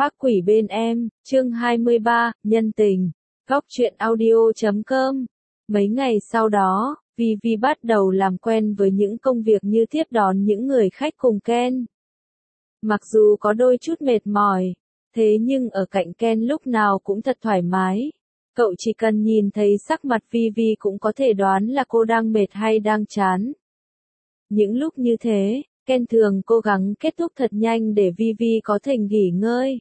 Phác quỷ bên em, chương 23, nhân tình. Góc truyện audio.com. Mấy ngày sau đó, Vivi bắt đầu làm quen với những công việc như tiếp đón những người khách cùng Ken. Mặc dù có đôi chút mệt mỏi, thế nhưng ở cạnh Ken lúc nào cũng thật thoải mái. Cậu chỉ cần nhìn thấy sắc mặt Vivi cũng có thể đoán là cô đang mệt hay đang chán. Những lúc như thế, Ken thường cố gắng kết thúc thật nhanh để Vivi có thể nghỉ ngơi.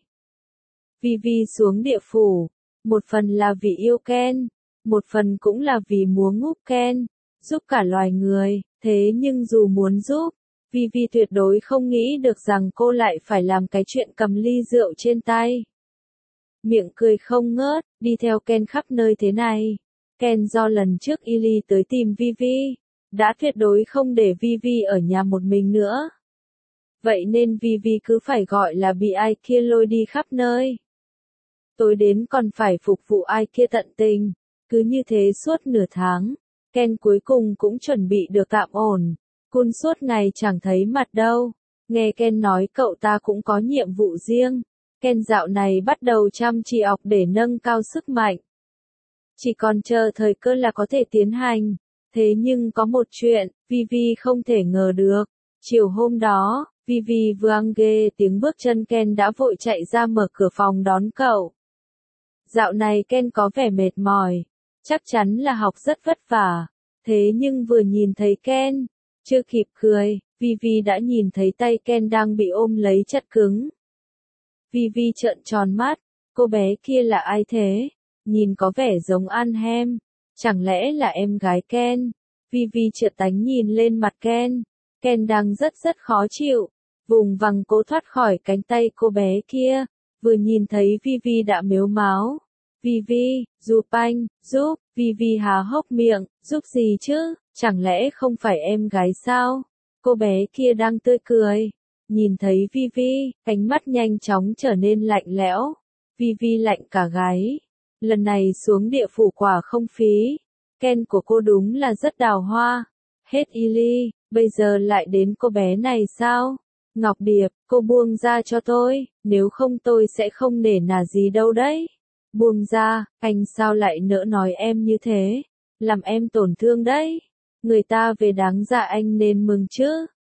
Vivi xuống địa phủ, một phần là vì yêu Ken, một phần cũng là vì muốn giúp Ken, giúp cả loài người, thế nhưng dù muốn giúp, Vivi tuyệt đối không nghĩ được rằng cô lại phải làm cái chuyện cầm ly rượu trên tay. Miệng cười không ngớt, đi theo Ken khắp nơi thế này. Ken do lần trước Illy tới tìm Vivi, đã tuyệt đối không để Vivi ở nhà một mình nữa. Vậy nên Vivi cứ phải gọi là bị ai kia lôi đi khắp nơi. Tối đến còn phải phục vụ ai kia tận tình. Cứ như thế suốt nửa tháng, Ken cuối cùng cũng chuẩn bị được tạm ổn. Kun suốt ngày chẳng thấy mặt đâu. Nghe Ken nói cậu ta cũng có nhiệm vụ riêng. Ken dạo này bắt đầu chăm chỉ học để nâng cao sức mạnh. Chỉ còn chờ thời cơ là có thể tiến hành. Thế nhưng có một chuyện, Vivi không thể ngờ được. Chiều hôm đó, Vivi vừa nghe tiếng bước chân Ken đã vội chạy ra mở cửa phòng đón cậu. Dạo này Ken có vẻ mệt mỏi, chắc chắn là học rất vất vả. Thế nhưng vừa nhìn thấy Ken, chưa kịp cười, Vivi đã nhìn thấy tay Ken đang bị ôm lấy chặt cứng. Vivi trợn tròn mắt, cô bé kia là ai thế? Nhìn có vẻ giống Anhem, chẳng lẽ là em gái Ken? Vivi trượt tánh nhìn lên mặt Ken. Ken đang rất khó chịu, vùng vằng cố thoát khỏi cánh tay cô bé kia, vừa nhìn thấy Vivi đã mếu máo. Vivi, giúp anh, giúp, Vivi há hốc miệng, giúp gì chứ, chẳng lẽ không phải em gái sao? Cô bé kia đang tươi cười, nhìn thấy Vivi, ánh mắt nhanh chóng trở nên lạnh lẽo. Vivi lạnh cả gáy, lần này xuống địa phủ quả không phí. Ken của cô đúng là rất đào hoa. Hết Illy, bây giờ lại đến cô bé này sao? Ngọc Điệp, cô buông ra cho tôi, nếu không tôi sẽ không nể nà gì đâu đấy. Buông ra, anh sao lại nỡ nói em như thế? Làm em tổn thương đấy. Người ta về đáng ra anh nên mừng chứ.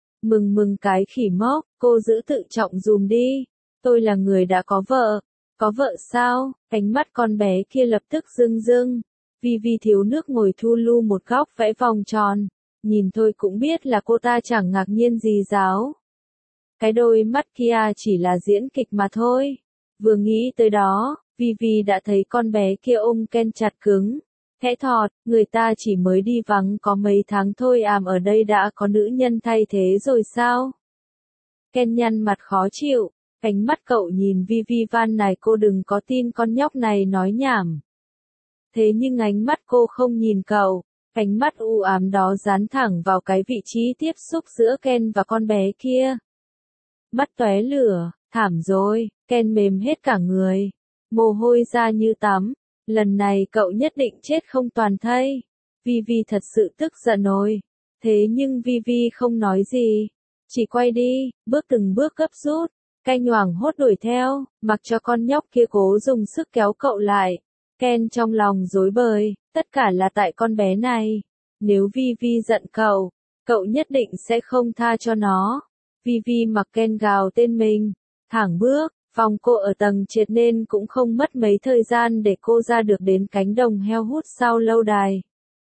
Mừng cái khỉ mốc, cô giữ tự trọng dùm đi. Tôi là người đã có vợ. Có vợ sao? Ánh mắt con bé kia lập tức rưng rưng. Vivi thiếu nước ngồi thu lu một góc vẽ vòng tròn. Nhìn thôi cũng biết là cô ta chẳng ngạc nhiên gì giáo. Cái đôi mắt kia chỉ là diễn kịch mà thôi. Vừa nghĩ tới đó, Vivi đã thấy con bé kia ôm Ken chặt cứng. Khẽ thọt, người ta chỉ mới đi vắng có mấy tháng thôi ở đây đã có nữ nhân thay thế rồi sao? Ken nhăn mặt khó chịu, ánh mắt cậu nhìn Vivi van này cô đừng có tin con nhóc này nói nhảm. Thế nhưng ánh mắt cô không nhìn cậu, ánh mắt u ám đó dán thẳng vào cái vị trí tiếp xúc giữa Ken và con bé kia. Mắt tóe lửa, thảm rồi, Ken mềm hết cả người, mồ hôi ra như tắm, lần này cậu nhất định chết không toàn thây. Vivi thật sự tức giận rồi, thế nhưng Vivi không nói gì, chỉ quay đi, bước từng bước gấp rút, Ken nhoảng hốt đuổi theo, mặc cho con nhóc kia cố dùng sức kéo cậu lại. Ken trong lòng rối bời, tất cả là tại con bé này. Nếu Vivi giận cậu, cậu nhất định sẽ không tha cho nó. Vivi mặc Ken gào tên mình, thẳng bước, phòng cô ở tầng trệt nên cũng không mất mấy thời gian để cô ra được đến cánh đồng heo hút sau lâu đài.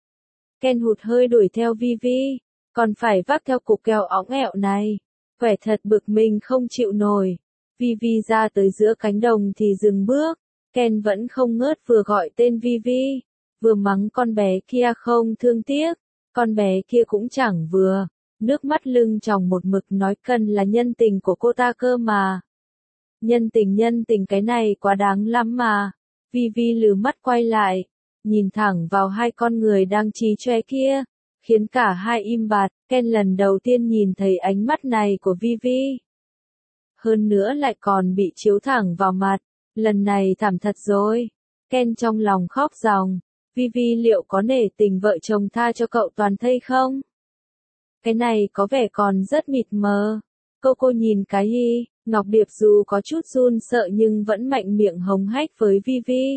Ken hụt hơi đuổi theo Vivi, còn phải vác theo cục kẹo óng ẹo này. Vẻ thật bực mình không chịu nổi. Vivi ra tới giữa cánh đồng thì dừng bước. Ken vẫn không ngớt vừa gọi tên Vivi, vừa mắng con bé kia không thương tiếc, con bé kia cũng chẳng vừa, nước mắt lưng tròng một mực nói cần là nhân tình của cô ta cơ mà. Nhân tình cái này quá đáng lắm mà. Vivi lừ mắt quay lại, nhìn thẳng vào hai con người đang chí chóe kia, khiến cả hai im bặt. Ken lần đầu tiên nhìn thấy ánh mắt này của Vivi. Hơn nữa lại còn bị chiếu thẳng vào mặt. Lần này thảm thật rồi. Ken trong lòng khóc ròng. Vivi liệu có nể tình vợ chồng tha cho cậu toàn thây không? Cái này có vẻ còn rất mịt mờ. Cô nhìn cái hi, Ngọc Điệp dù có chút run sợ nhưng vẫn mạnh miệng hống hách với Vi.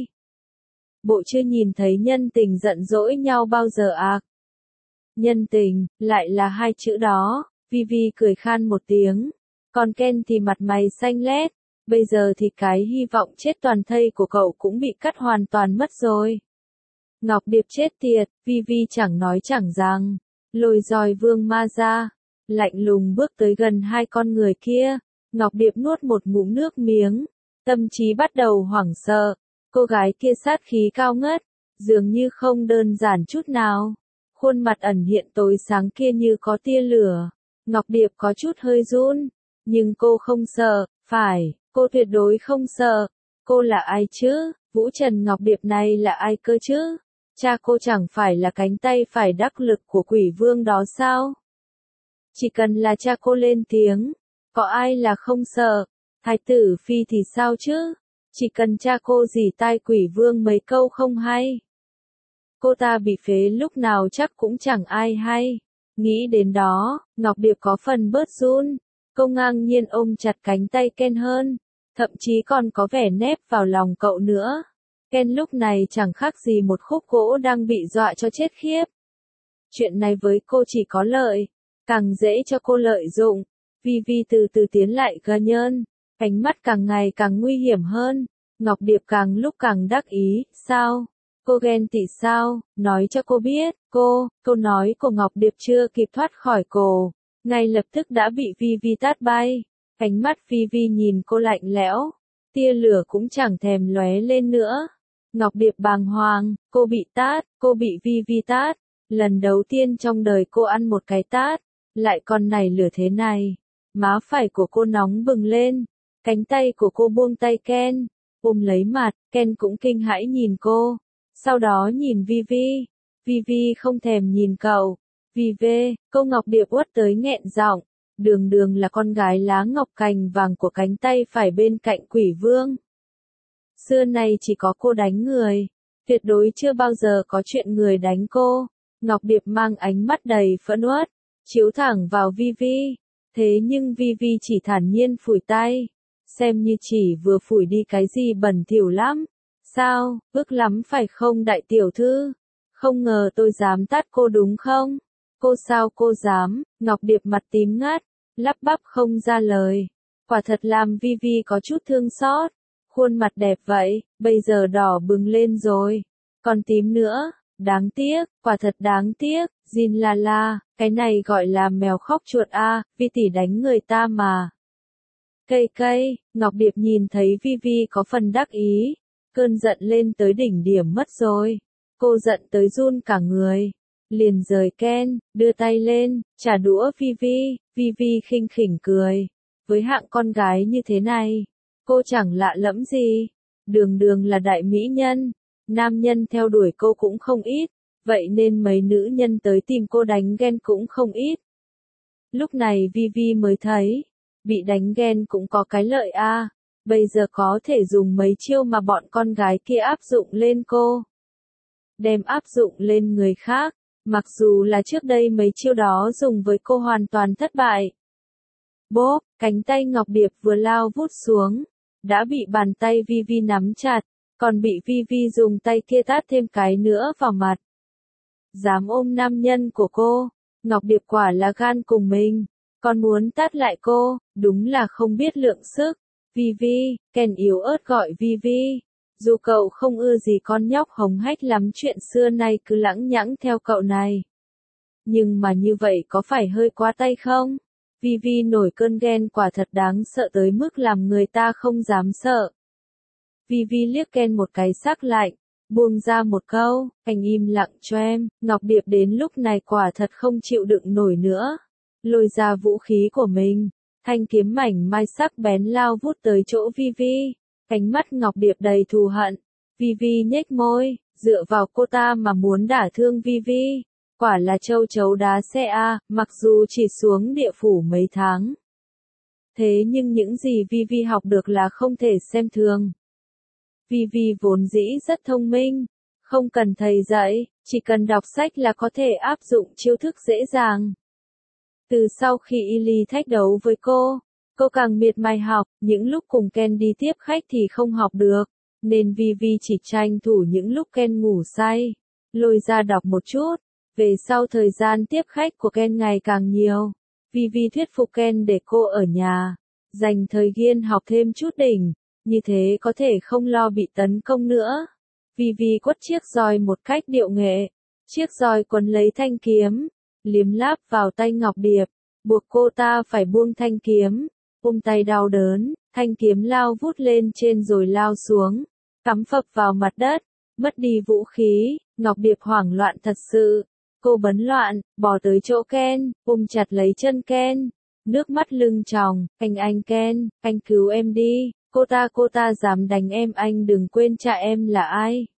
Bộ chưa nhìn thấy nhân tình giận dỗi nhau bao giờ à? Nhân tình, lại là hai chữ đó, Vi cười khan một tiếng. Còn Ken thì mặt mày xanh lét, bây giờ thì cái hy vọng chết toàn thây của cậu cũng bị cắt hoàn toàn mất rồi. Ngọc Điệp chết tiệt, Vi chẳng nói chẳng rằng, lôi roi vương ma ra, lạnh lùng bước tới gần hai con người kia. Ngọc Điệp nuốt một ngụm nước miếng, tâm trí bắt đầu hoảng sợ. Cô gái kia sát khí cao ngất, dường như không đơn giản chút nào. Khuôn mặt ẩn hiện tối sáng kia như có tia lửa. Ngọc Điệp có chút hơi run, nhưng cô không sợ, phải, cô tuyệt đối không sợ. Cô là ai chứ? Vũ Trần Ngọc Điệp này là ai cơ chứ? Cha cô chẳng phải là cánh tay phải đắc lực của quỷ vương đó sao? Chỉ cần là cha cô lên tiếng, có ai là không sợ? Thái tử phi thì sao chứ? Chỉ cần cha cô rỉ tai quỷ vương mấy câu không hay. Cô ta bị phế lúc nào chắc cũng chẳng ai hay. Nghĩ đến đó, Ngọc Điệp có phần bớt run. Cô ngang nhiên ôm chặt cánh tay Ken hơn. Thậm chí còn có vẻ nép vào lòng cậu nữa. Ken lúc này chẳng khác gì một khúc gỗ đang bị dọa cho chết khiếp. Chuyện này với cô chỉ có lợi, càng dễ cho cô lợi dụng. Vi từ từ tiến lại gần nhân, ánh mắt càng ngày càng nguy hiểm hơn. Ngọc Điệp càng lúc càng đắc ý, sao? Cô ghen tị sao? Nói cho cô biết, câu nói của Ngọc Điệp chưa kịp thoát khỏi cổ, ngay lập tức đã bị Vi tát bay. Ánh mắt Vi nhìn cô lạnh lẽo, tia lửa cũng chẳng thèm lóe lên nữa. Ngọc Điệp bàng hoàng, cô bị Vi tát. Lần đầu tiên trong đời cô ăn một cái tát, lại còn nảy lửa thế này. Má phải của cô nóng bừng lên, cánh tay của cô buông tay Ken, ôm lấy mặt. Ken cũng kinh hãi nhìn cô, sau đó nhìn Vi không thèm nhìn cậu. Cô Ngọc Điệp uất tới nghẹn giọng, đường là con gái lá ngọc cành vàng của cánh tay phải bên cạnh quỷ vương. Xưa nay chỉ có cô đánh người, tuyệt đối chưa bao giờ có chuyện người đánh cô. Ngọc Điệp mang ánh mắt đầy phẫn uất, chiếu thẳng vào Vi. Thế nhưng Vi chỉ thản nhiên phủi tay, xem như chỉ vừa phủi đi cái gì bẩn thỉu lắm. Sao, ức lắm phải không đại tiểu thư? Không ngờ tôi dám tát cô đúng không? Sao cô dám? Ngọc Điệp mặt tím ngắt, lắp bắp không ra lời. Quả thật làm Vi có chút thương xót. Khuôn mặt đẹp vậy, bây giờ đỏ bừng lên rồi. Còn tím nữa, đáng tiếc, quả thật đáng tiếc. Jin la, cái này gọi là mèo khóc chuột a, Vi tỷ đánh người ta mà. Cây, Ngọc Điệp nhìn thấy Vi có phần đắc ý. Cơn giận lên tới đỉnh điểm mất rồi. Cô giận tới run cả người. Liền rời Ken, đưa tay lên, trả đũa Vi khinh khỉnh cười. Với hạng con gái như thế này, cô chẳng lạ lẫm gì. Đường là đại mỹ nhân, nam nhân theo đuổi cô cũng không ít, vậy nên mấy nữ nhân tới tìm cô đánh ghen cũng không ít. Lúc này Vi mới thấy, bị đánh ghen cũng có cái lợi a. Bây giờ có thể dùng mấy chiêu mà bọn con gái kia áp dụng lên cô. Đem áp dụng lên người khác, mặc dù là trước đây mấy chiêu đó dùng với cô hoàn toàn thất bại. Bốp, cánh tay Ngọc Điệp vừa lao vút xuống, đã bị bàn tay Vi nắm chặt, còn bị Vi dùng tay kia tát thêm cái nữa vào mặt. Dám ôm nam nhân của cô, Ngọc Điệp quả là gan cùng mình, còn muốn tát lại cô, đúng là không biết lượng sức. Ken yếu ớt gọi Vi. Dù cậu không ưa gì con nhóc hống hách lắm chuyện xưa nay cứ lẳng nhẳng theo cậu này. Nhưng mà như vậy có phải hơi quá tay không? Vi nổi cơn ghen quả thật đáng sợ tới mức làm người ta không dám sợ. Vi liếc Ken một cái sắc lạnh, buông ra một câu, anh im lặng cho em. Ngọc Điệp đến lúc này quả thật không chịu đựng nổi nữa. Lôi ra vũ khí của mình, thanh kiếm mảnh mai sắc bén lao vút tới chỗ Vi. Cánh mắt Ngọc Điệp đầy thù hận. Vi nhếch môi, dựa vào cô ta mà muốn đả thương Vi. Quả là châu chấu đá xe a, mặc dù chỉ xuống địa phủ mấy tháng. Thế nhưng những gì Vi học được là không thể xem thường. Vi vốn dĩ rất thông minh, không cần thầy dạy, chỉ cần đọc sách là có thể áp dụng chiêu thức dễ dàng. Từ sau khi Illy thách đấu với cô càng miệt mài học, những lúc cùng Ken đi tiếp khách thì không học được, nên Vivi chỉ tranh thủ những lúc Ken ngủ say, lôi ra đọc một chút. Về sau thời gian tiếp khách của Ken ngày càng nhiều, Vivi thuyết phục Ken để cô ở nhà, dành thời gian học thêm chút đỉnh, như thế có thể không lo bị tấn công nữa. Vivi quất chiếc roi một cách điệu nghệ, chiếc roi quấn lấy thanh kiếm, liếm láp vào tay Ngọc Điệp, buộc cô ta phải buông thanh kiếm, tay đau đớn, thanh kiếm lao vút lên trên rồi lao xuống, cắm phập vào mặt đất, mất đi vũ khí, Ngọc Điệp hoảng loạn thật sự. Cô bấn loạn, bò tới chỗ Ken, chặt lấy chân Ken, nước mắt lưng tròng, anh Ken, anh cứu em đi, cô ta dám đánh em, anh đừng quên cha em là ai.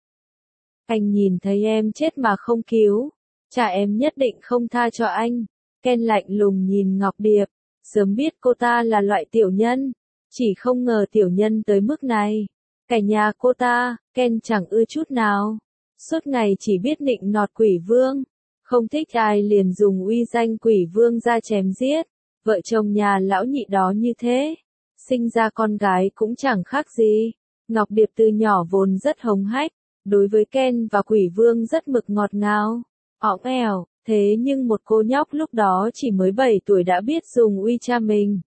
Anh nhìn thấy em chết mà không cứu, cha em nhất định không tha cho anh. Ken lạnh lùng nhìn Ngọc Điệp, sớm biết cô ta là loại tiểu nhân, chỉ không ngờ tiểu nhân tới mức này. Cả nhà cô ta, Ken chẳng ưa chút nào, suốt ngày chỉ biết nịnh nọt Quỷ Vương, không thích ai liền dùng uy danh Quỷ Vương ra chém giết. Vợ chồng nhà lão nhị đó như thế, sinh ra con gái cũng chẳng khác gì. Ngọc Điệp từ nhỏ vốn rất hống hách, đối với Ken và Quỷ Vương rất mực ngọt ngào, õng ẻo, thế nhưng một cô nhóc lúc đó chỉ mới 7 tuổi đã biết dùng uy cha mình,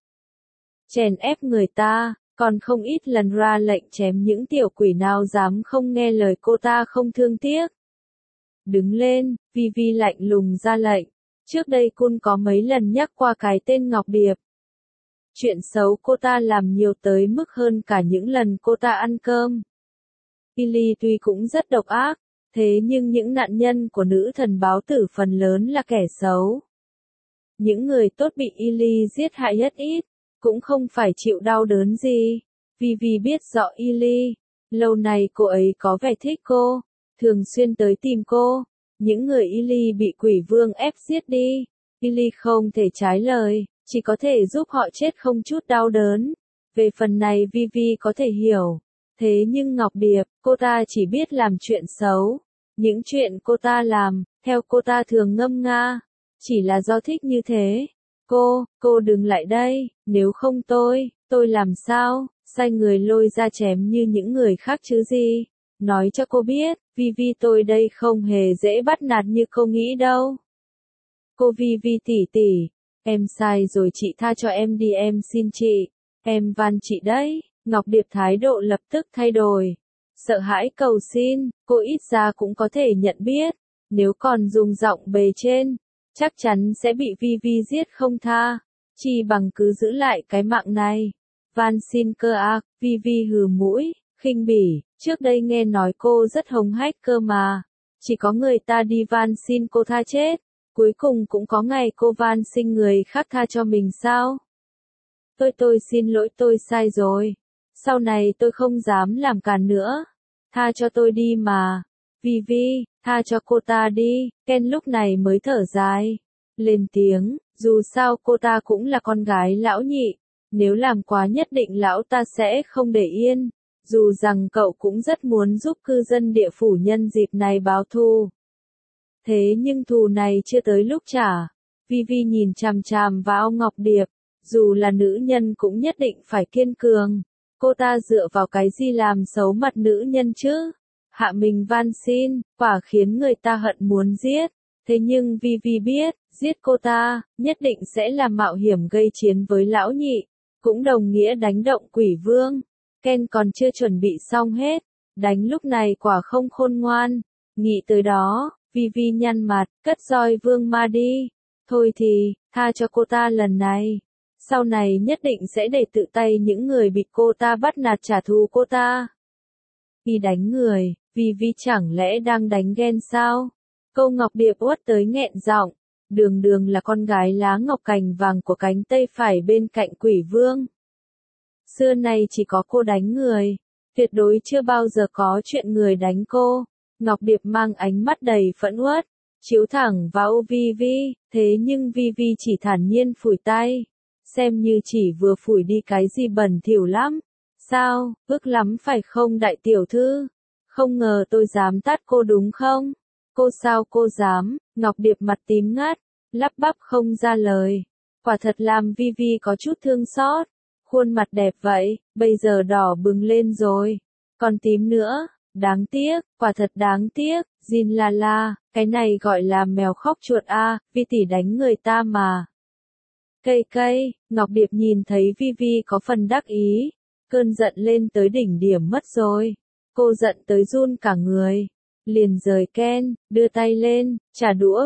chèn ép người ta, còn không ít lần ra lệnh chém những tiểu quỷ nào dám không nghe lời cô ta không thương tiếc. Đứng lên, Vivi lạnh lùng ra lệnh. Trước đây Kun có mấy lần nhắc qua cái tên Ngọc Điệp. Chuyện xấu cô ta làm nhiều tới mức hơn cả những lần cô ta ăn cơm. Illy tuy cũng rất độc ác, thế nhưng những nạn nhân của nữ thần báo tử phần lớn là kẻ xấu. Những người tốt bị Illy giết hại rất ít, cũng không phải chịu đau đớn gì. Vivi biết rõ Illy, lâu nay cô ấy có vẻ thích cô, thường xuyên tới tìm cô. Những người Illy bị Quỷ Vương ép giết đi, Illy không thể trái lời, chỉ có thể giúp họ chết không chút đau đớn. Về phần này Vivi có thể hiểu. Thế nhưng Ngọc Điệp, cô ta chỉ biết làm chuyện xấu. Những chuyện cô ta làm, theo cô ta thường ngâm nga, chỉ là do thích như thế. Cô đừng lại đây, nếu không tôi làm sao, sai người lôi ra chém như những người khác chứ gì. Nói cho cô biết, Vivi tôi đây không hề dễ bắt nạt như cô nghĩ đâu. Cô Vivi tỷ, em sai rồi, chị tha cho em đi, em xin chị, em van chị đấy. Ngọc Điệp thái độ lập tức thay đổi, sợ hãi cầu xin, cô ít ra cũng có thể nhận biết, nếu còn dùng giọng bề trên, chắc chắn sẽ bị Vivi giết không tha, chi bằng cứ giữ lại cái mạng này. Van xin cơ à, Vivi hừ mũi, khinh bỉ, trước đây nghe nói cô rất hống hách cơ mà, chỉ có người ta đi van xin cô tha chết, cuối cùng cũng có ngày cô van xin người khác tha cho mình sao? Tôi xin lỗi, tôi sai rồi, sau này tôi không dám làm càn nữa, tha cho tôi đi mà. Vivi, tha cho cô ta đi. Ken lúc này mới thở dài, lên tiếng, dù sao cô ta cũng là con gái lão nhị, nếu làm quá nhất định lão ta sẽ không để yên, dù rằng cậu cũng rất muốn giúp cư dân địa phủ nhân dịp này báo thù. Thế nhưng thù này chưa tới lúc trả. Vivi nhìn chằm chằm vào Ngọc Điệp, dù là nữ nhân cũng nhất định phải kiên cường. Cô ta dựa vào cái gì làm xấu mặt nữ nhân chứ? Hạ mình van xin, quả khiến người ta hận muốn giết. Thế nhưng Vivi biết, giết cô ta, nhất định sẽ là mạo hiểm gây chiến với lão nhị, cũng đồng nghĩa đánh động Quỷ Vương. Ken còn chưa chuẩn bị xong hết, đánh lúc này quả không khôn ngoan. Nghĩ tới đó, Vivi nhăn mặt, cất roi vương ma đi. Thôi thì, tha cho cô ta lần này. Sau này nhất định sẽ để tự tay những người bị cô ta bắt nạt trả thù cô ta. Khi đánh người, Vivi chẳng lẽ đang đánh ghen sao? Câu Ngọc Điệp uất tới nghẹn giọng, đường là con gái lá ngọc cành vàng của cánh Tây phải bên cạnh Quỷ Vương. Xưa nay chỉ có cô đánh người, tuyệt đối chưa bao giờ có chuyện người đánh cô. Ngọc Điệp mang ánh mắt đầy phẫn uất, chiếu thẳng vào Vivi, thế nhưng Vivi chỉ thản nhiên phủi tay, xem như chỉ vừa phủi đi cái gì bẩn thỉu lắm. Sao, ức lắm phải không đại tiểu thư? Không ngờ tôi dám tát cô đúng không? Cô sao cô dám? Ngọc Điệp mặt tím ngắt, lắp bắp không ra lời. Quả thật làm Vi có chút thương xót. Khuôn mặt đẹp vậy, bây giờ đỏ bừng lên rồi. Còn tím nữa, đáng tiếc, quả thật đáng tiếc, Jin la, cái này gọi là mèo khóc chuột a, Vi tỷ đánh người ta mà. Cây, Ngọc Điệp nhìn thấy Vi có phần đắc ý, cơn giận lên tới đỉnh điểm mất rồi. Cô giận tới run cả người. Liền rời Ken, đưa tay lên, trả đũa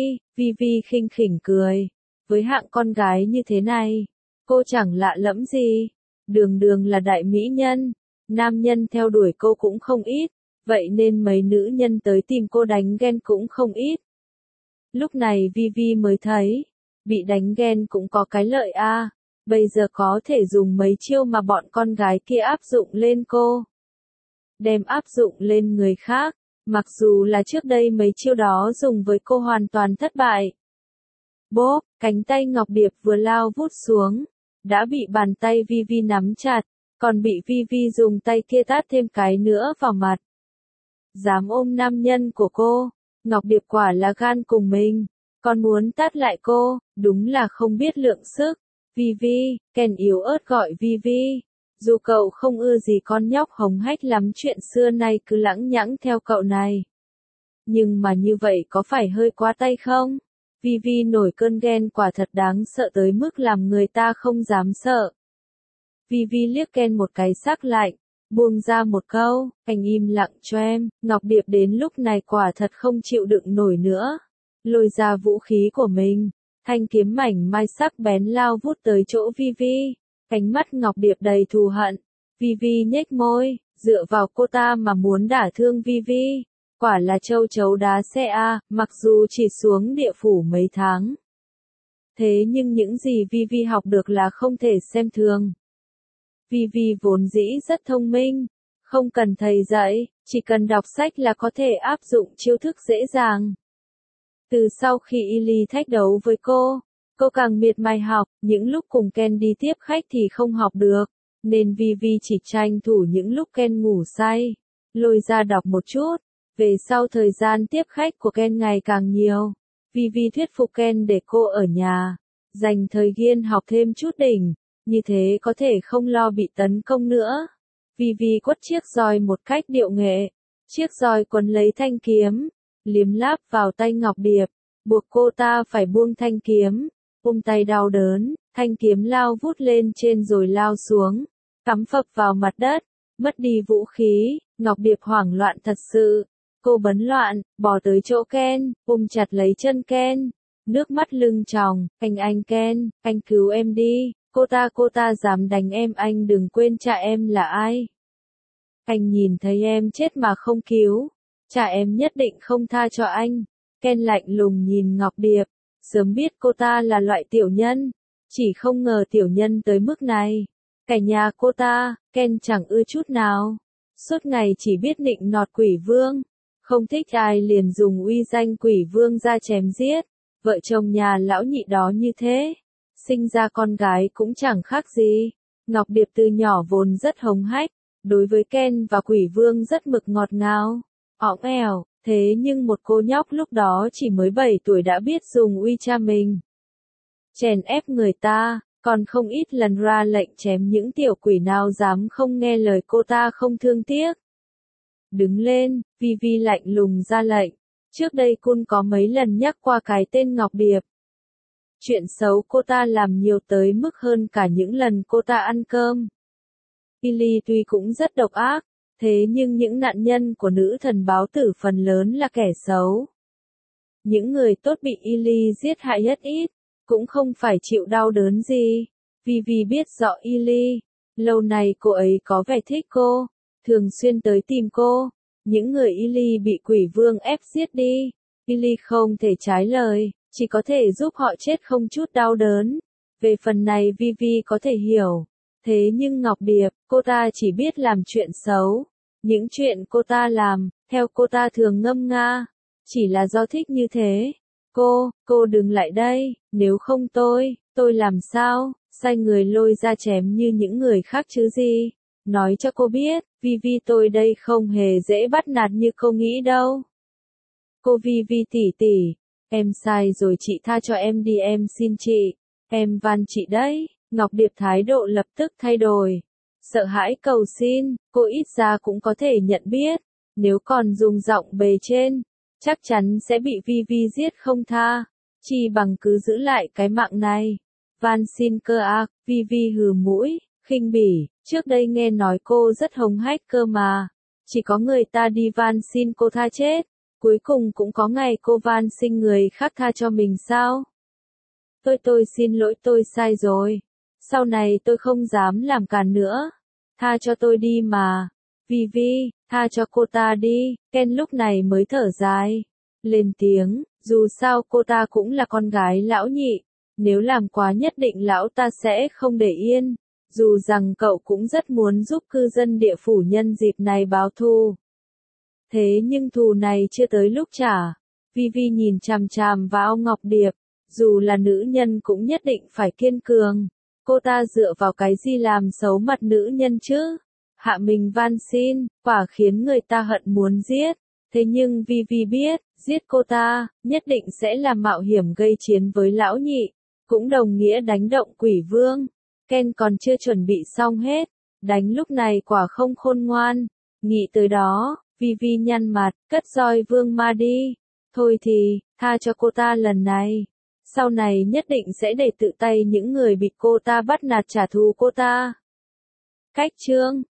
Vi khinh khỉnh cười. Với hạng con gái như thế này, cô chẳng lạ lẫm gì. Đường là đại mỹ nhân, nam nhân theo đuổi cô cũng không ít, vậy nên mấy nữ nhân tới tìm cô đánh ghen cũng không ít. Lúc này Vi mới thấy, bị đánh ghen cũng có cái lợi a, bây giờ có thể dùng mấy chiêu mà bọn con gái kia áp dụng lên cô. Đem áp dụng lên người khác, mặc dù là trước đây mấy chiêu đó dùng với cô hoàn toàn thất bại. Bốp, cánh tay Ngọc Điệp vừa lao vút xuống, đã bị bàn tay Vi nắm chặt, còn bị Vi dùng tay kia tát thêm cái nữa vào mặt. Dám ôm nam nhân của cô, Ngọc Điệp quả là gan cùng mình, còn muốn tát lại cô, đúng là không biết lượng sức. Ken yếu ớt gọi Vi. Dù cậu không ưa gì con nhóc hống hách lắm chuyện xưa nay cứ lẳng nhẳng theo cậu này. Nhưng mà như vậy có phải hơi quá tay không? Vi nổi cơn ghen quả thật đáng sợ tới mức làm người ta không dám sợ. Vi liếc Ken một cái sắc lạnh, buông ra một câu, anh im lặng cho em. Ngọc Điệp đến lúc này quả thật không chịu đựng nổi nữa. Lôi ra vũ khí của mình, thanh kiếm mảnh mai sắc bén lao vút tới chỗ Vi. Cánh mắt Ngọc Điệp đầy thù hận. Vi nhếch môi, dựa vào cô ta mà muốn đả thương Vi. Quả là châu chấu đá xe a, mặc dù chỉ xuống địa phủ mấy tháng. Thế nhưng những gì Vi học được là không thể xem thường. Vi vốn dĩ rất thông minh, không cần thầy dạy, chỉ cần đọc sách là có thể áp dụng chiêu thức dễ dàng. Từ sau khi Illy thách đấu với cô càng miệt mài học, những lúc cùng Ken đi tiếp khách thì không học được, nên Vi chỉ tranh thủ những lúc Ken ngủ say, lôi ra đọc một chút. Về sau thời gian tiếp khách của Ken ngày càng nhiều, Vi thuyết phục Ken để cô ở nhà, dành thời gian học thêm chút đỉnh, như thế có thể không lo bị tấn công nữa. Vi quất chiếc roi một cách điệu nghệ, chiếc roi quấn lấy thanh kiếm, liếm láp vào tay Ngọc Điệp, buộc cô ta phải buông thanh kiếm. Tay đau đớn, thanh kiếm lao vút lên trên rồi lao xuống, cắm phập vào mặt đất, mất đi vũ khí. Ngọc Điệp hoảng loạn thật sự. Cô bấn loạn, bò tới chỗ Ken, chặt lấy chân Ken, nước mắt lưng tròng. Anh Ken, anh cứu em đi, cô ta dám đánh em, anh đừng quên cha em là ai. Anh nhìn thấy em chết mà không cứu, cha em nhất định không tha cho anh. Ken lạnh lùng nhìn Ngọc Điệp, sớm biết cô ta là loại tiểu nhân, chỉ không ngờ tiểu nhân tới mức này. Cả nhà cô ta, Ken chẳng ưa chút nào, suốt ngày chỉ biết nịnh nọt quỷ vương, không thích ai liền dùng uy danh quỷ vương ra chém giết. Vợ chồng nhà lão nhị đó như thế, sinh ra con gái cũng chẳng khác gì. Ngọc Điệp từ nhỏ vốn rất hống hách, đối với Ken và quỷ vương rất mực ngọt ngào, õng ẻo. Thế nhưng một cô nhóc lúc đó chỉ mới 7 tuổi đã biết dùng uy cha mình chèn ép người ta, còn không ít lần ra lệnh chém những tiểu quỷ nào dám không nghe lời cô ta không thương tiếc. Đứng lên, Vi lạnh lùng ra lệnh. Trước đây Kun có mấy lần nhắc qua cái tên Ngọc Điệp. Chuyện xấu cô ta làm nhiều tới mức hơn cả những lần cô ta ăn cơm. Illy tuy cũng rất độc ác, thế nhưng những nạn nhân của nữ thần báo tử phần lớn là kẻ xấu. Những người tốt bị Illy giết hại rất ít, cũng không phải chịu đau đớn gì. Vi biết rõ Illy, lâu nay cô ấy có vẻ thích cô, thường xuyên tới tìm cô. Những người Illy bị quỷ vương ép giết đi, Illy không thể trái lời, chỉ có thể giúp họ chết không chút đau đớn. Về phần này Vi có thể hiểu. Thế nhưng Ngọc Điệp, cô ta chỉ biết làm chuyện xấu. Những chuyện cô ta làm, theo cô ta thường ngâm nga, chỉ là do thích như thế. Cô đừng lại đây, nếu không tôi làm sao, sai người lôi ra chém như những người khác chứ gì. Nói cho cô biết, Vi tôi đây không hề dễ bắt nạt như cô nghĩ đâu. Cô Vi tỷ tỷ, em sai rồi, chị tha cho em đi, em xin chị. Em van chị đấy. Ngọc Điệp thái độ lập tức thay đổi. Sợ hãi cầu xin, cô ít ra cũng có thể nhận biết. Nếu còn dùng giọng bề trên, chắc chắn sẽ bị Vi Vi giết không tha. Chi bằng cứ giữ lại cái mạng này. Van xin cơ à, Vi Vi hừ mũi, khinh bỉ, trước đây nghe nói cô rất hống hách cơ mà. Chỉ có người ta đi van xin cô tha chết, cuối cùng cũng có ngày cô van xin người khác tha cho mình sao? Tôi xin lỗi, tôi sai rồi. Sau này tôi không dám làm càn nữa. Tha cho tôi đi mà. Vi Vi, tha cho cô ta đi. Ken lúc này mới thở dài. Lên tiếng, dù sao cô ta cũng là con gái lão nhị. Nếu làm quá nhất định lão ta sẽ không để yên. Dù rằng cậu cũng rất muốn giúp cư dân địa phủ nhân dịp này báo thù. Thế nhưng thù này chưa tới lúc trả. Vi Vi nhìn chằm chằm vào Ngọc Điệp. Dù là nữ nhân cũng nhất định phải kiên cường. Cô ta dựa vào cái gì làm xấu mặt nữ nhân chứ? Hạ mình van xin, quả khiến người ta hận muốn giết. Thế nhưng Vi Vi biết, giết cô ta, nhất định sẽ là mạo hiểm gây chiến với lão nhị. Cũng đồng nghĩa đánh động quỷ vương. Ken còn chưa chuẩn bị xong hết. Đánh lúc này quả không khôn ngoan. Nghĩ tới đó, Vi Vi nhăn mặt, cất roi vương ma đi. Thôi thì, tha cho cô ta lần này. Sau này nhất định sẽ để tự tay những người bị cô ta bắt nạt trả thù cô ta. Cách chương